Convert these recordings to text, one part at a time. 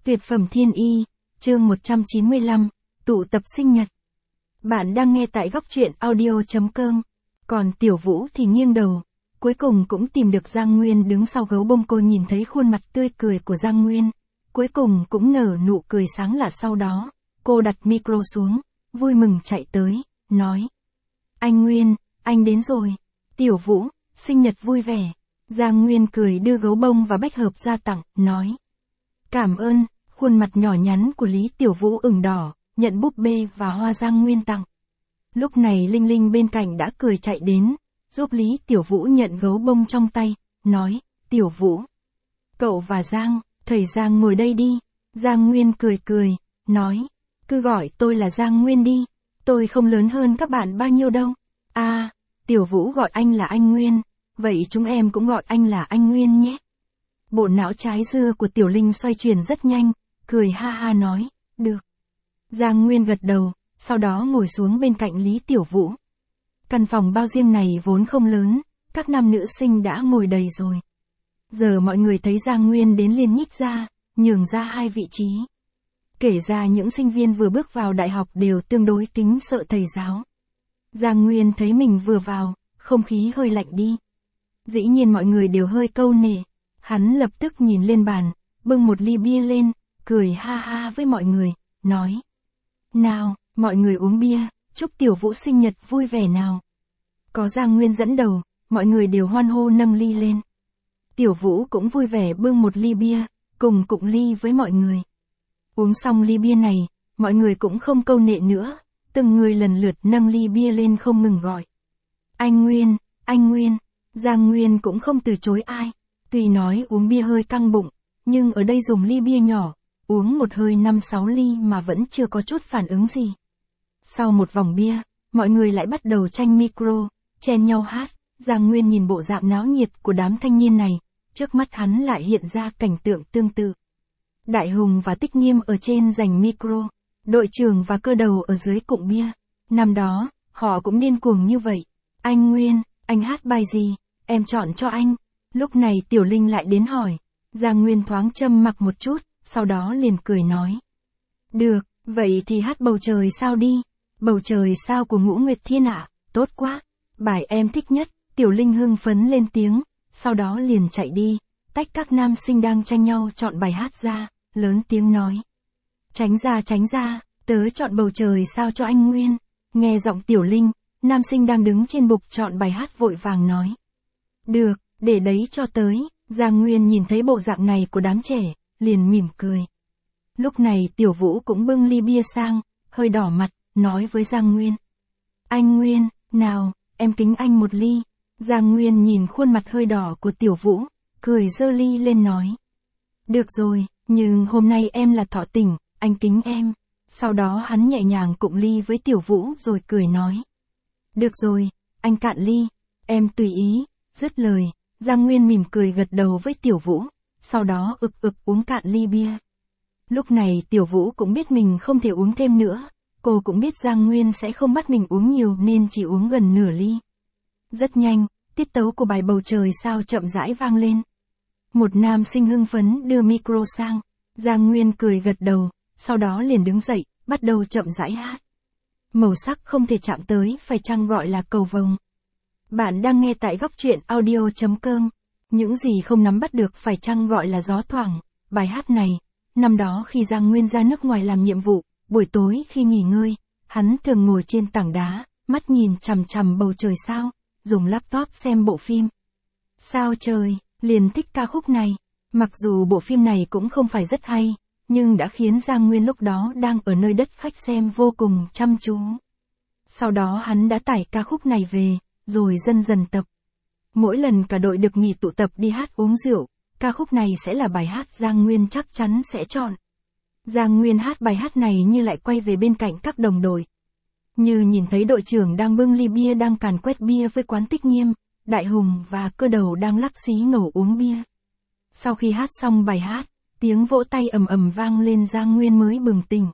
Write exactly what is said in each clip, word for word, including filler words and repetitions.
Tuyệt phẩm thiên y, chương một trăm chín mươi lăm, tụ tập sinh nhật. Bạn đang nghe tại góc truyện audio.com. Còn Tiểu Vũ thì nghiêng đầu, cuối cùng cũng tìm được Giang Nguyên đứng sau gấu bông. Cô nhìn thấy khuôn mặt tươi cười của Giang Nguyên, cuối cùng cũng nở nụ cười sáng lạ. Sau đó, cô đặt micro xuống, vui mừng chạy tới, nói: Anh Nguyên, anh đến rồi. Tiểu Vũ, sinh nhật vui vẻ. Giang Nguyên cười đưa gấu bông và bách hợp ra tặng, nói: Cảm ơn. Khuôn mặt nhỏ nhắn của Lý Tiểu Vũ ửng đỏ, nhận búp bê và hoa Giang Nguyên tặng. Lúc này Linh Linh bên cạnh đã cười chạy đến, giúp Lý Tiểu Vũ nhận gấu bông trong tay, nói: Tiểu Vũ, cậu và Giang, thầy Giang ngồi đây đi. Giang Nguyên cười cười, nói: Cứ gọi tôi là Giang Nguyên đi, tôi không lớn hơn các bạn bao nhiêu đâu. À, Tiểu Vũ gọi anh là anh Nguyên, vậy chúng em cũng gọi anh là anh Nguyên nhé. Bộ não trái dưa của Tiểu Linh xoay chuyển rất nhanh, cười ha ha nói: Được. Giang Nguyên gật đầu, sau đó ngồi xuống bên cạnh Lý Tiểu Vũ. Căn phòng bao diêm này vốn không lớn, các nam nữ sinh đã ngồi đầy rồi. Giờ mọi người thấy Giang Nguyên đến liền nhích ra, nhường ra hai vị trí. Kể ra những sinh viên vừa bước vào đại học đều tương đối kính sợ thầy giáo. Giang Nguyên thấy mình vừa vào, không khí hơi lạnh đi. Dĩ nhiên mọi người đều hơi câu nể. Hắn lập tức nhìn lên bàn, bưng một ly bia lên, cười ha ha với mọi người, nói: Nào, mọi người uống bia, chúc Tiểu Vũ sinh nhật vui vẻ nào. Có Giang Nguyên dẫn đầu, mọi người đều hoan hô nâng ly lên. Tiểu Vũ cũng vui vẻ bưng một ly bia, cùng cụng ly với mọi người. Uống xong ly bia này, mọi người cũng không câu nệ nữa, từng người lần lượt nâng ly bia lên không ngừng gọi: Anh Nguyên, anh Nguyên. Giang Nguyên cũng không từ chối ai. Tuy nói uống bia hơi căng bụng, nhưng ở đây dùng ly bia nhỏ, uống một hơi năm sáu ly mà vẫn chưa có chút phản ứng gì. Sau một vòng bia, mọi người lại bắt đầu tranh micro, chen nhau hát. Giang Nguyên nhìn bộ dạng náo nhiệt của đám thanh niên này, trước mắt hắn lại hiện ra cảnh tượng tương tự. Đại Hùng và Tích Nghiêm ở trên giành micro, đội trưởng và cơ đầu ở dưới cụng bia. Năm đó, họ cũng điên cuồng như vậy. Anh Nguyên, anh hát bài gì? Em chọn cho anh. Lúc này Tiểu Linh lại đến hỏi. Giang Nguyên thoáng châm mặc một chút, sau đó liền cười nói: Được, vậy thì hát Bầu Trời Sao đi. Bầu Trời Sao của Ngũ Nguyệt Thiên ạ, tốt quá. Bài em thích nhất. Tiểu Linh hưng phấn lên tiếng, sau đó liền chạy đi, tách các nam sinh đang tranh nhau chọn bài hát ra, lớn tiếng nói: Tránh ra tránh ra, tớ chọn Bầu Trời Sao cho anh Nguyên. Nghe giọng Tiểu Linh, nam sinh đang đứng trên bục chọn bài hát vội vàng nói: Được, để đấy cho tới. Giang Nguyên nhìn thấy bộ dạng này của đám trẻ, liền mỉm cười. Lúc này Tiểu Vũ cũng bưng ly bia sang, hơi đỏ mặt, nói với Giang Nguyên: Anh Nguyên, nào, em kính anh một ly. Giang Nguyên nhìn khuôn mặt hơi đỏ của Tiểu Vũ, cười giơ ly lên nói: Được rồi, nhưng hôm nay em là thọ tình, anh kính em. Sau đó hắn nhẹ nhàng cụng ly với Tiểu Vũ rồi cười nói: Được rồi, anh cạn ly, em tùy ý. Dứt lời, Giang Nguyên mỉm cười gật đầu với Tiểu Vũ, sau đó ực ực uống cạn ly bia. Lúc này Tiểu Vũ cũng biết mình không thể uống thêm nữa, cô cũng biết Giang Nguyên sẽ không bắt mình uống nhiều nên chỉ uống gần nửa ly. Rất nhanh, tiết tấu của bài Bầu Trời Sao chậm rãi vang lên. Một nam sinh hưng phấn đưa micro sang, Giang Nguyên cười gật đầu, sau đó liền đứng dậy, bắt đầu chậm rãi hát. Màu sắc không thể chạm tới phải chăng gọi là cầu vồng. Bạn đang nghe tại góc truyện audio.com. Những gì không nắm bắt được phải chăng gọi là gió thoảng. Bài hát này, năm đó khi Giang Nguyên ra nước ngoài làm nhiệm vụ, buổi tối khi nghỉ ngơi, hắn thường ngồi trên tảng đá, mắt nhìn chằm chằm bầu trời sao, dùng laptop xem bộ phim Sao Trời, liền thích ca khúc này. Mặc dù bộ phim này cũng không phải rất hay, nhưng đã khiến Giang Nguyên lúc đó đang ở nơi đất khách xem vô cùng chăm chú. Sau đó hắn đã tải ca khúc này về, rồi dần dần tập. Mỗi lần cả đội được nghỉ tụ tập đi hát uống rượu, ca khúc này sẽ là bài hát Giang Nguyên chắc chắn sẽ chọn. Giang Nguyên hát bài hát này như lại quay về bên cạnh các đồng đội. Như nhìn thấy đội trưởng đang bưng ly bia đang càn quét bia với quán Tích Nghiêm, Đại Hùng và cơ đầu đang lắc xí ngầu uống bia. Sau khi hát xong bài hát, tiếng vỗ tay ầm ầm vang lên. Giang Nguyên mới bừng tỉnh.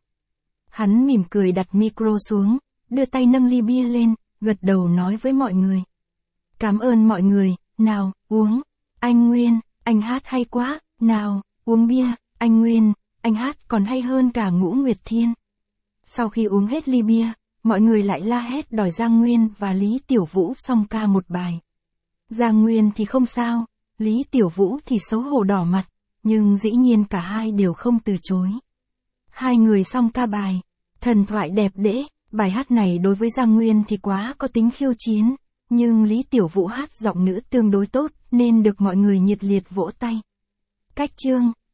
Hắn mỉm cười đặt micro xuống, đưa tay nâng ly bia lên, gật đầu nói với mọi người: Cảm ơn mọi người, nào, uống. Anh Nguyên, anh hát hay quá, nào, uống bia. Anh Nguyên, anh hát còn hay hơn cả Ngũ Nguyệt Thiên. Sau khi uống hết ly bia, mọi người lại la hét đòi Giang Nguyên và Lý Tiểu Vũ song ca một bài. Giang Nguyên thì không sao, Lý Tiểu Vũ thì xấu hổ đỏ mặt, nhưng dĩ nhiên cả hai đều không từ chối. Hai người song ca bài Thần Thoại Đẹp Đẽ. Bài hát này đối với Giang Nguyên thì quá có tính khiêu chiến, nhưng Lý Tiểu Vũ hát giọng nữ tương đối tốt nên được mọi người nhiệt liệt vỗ tay. Cách chương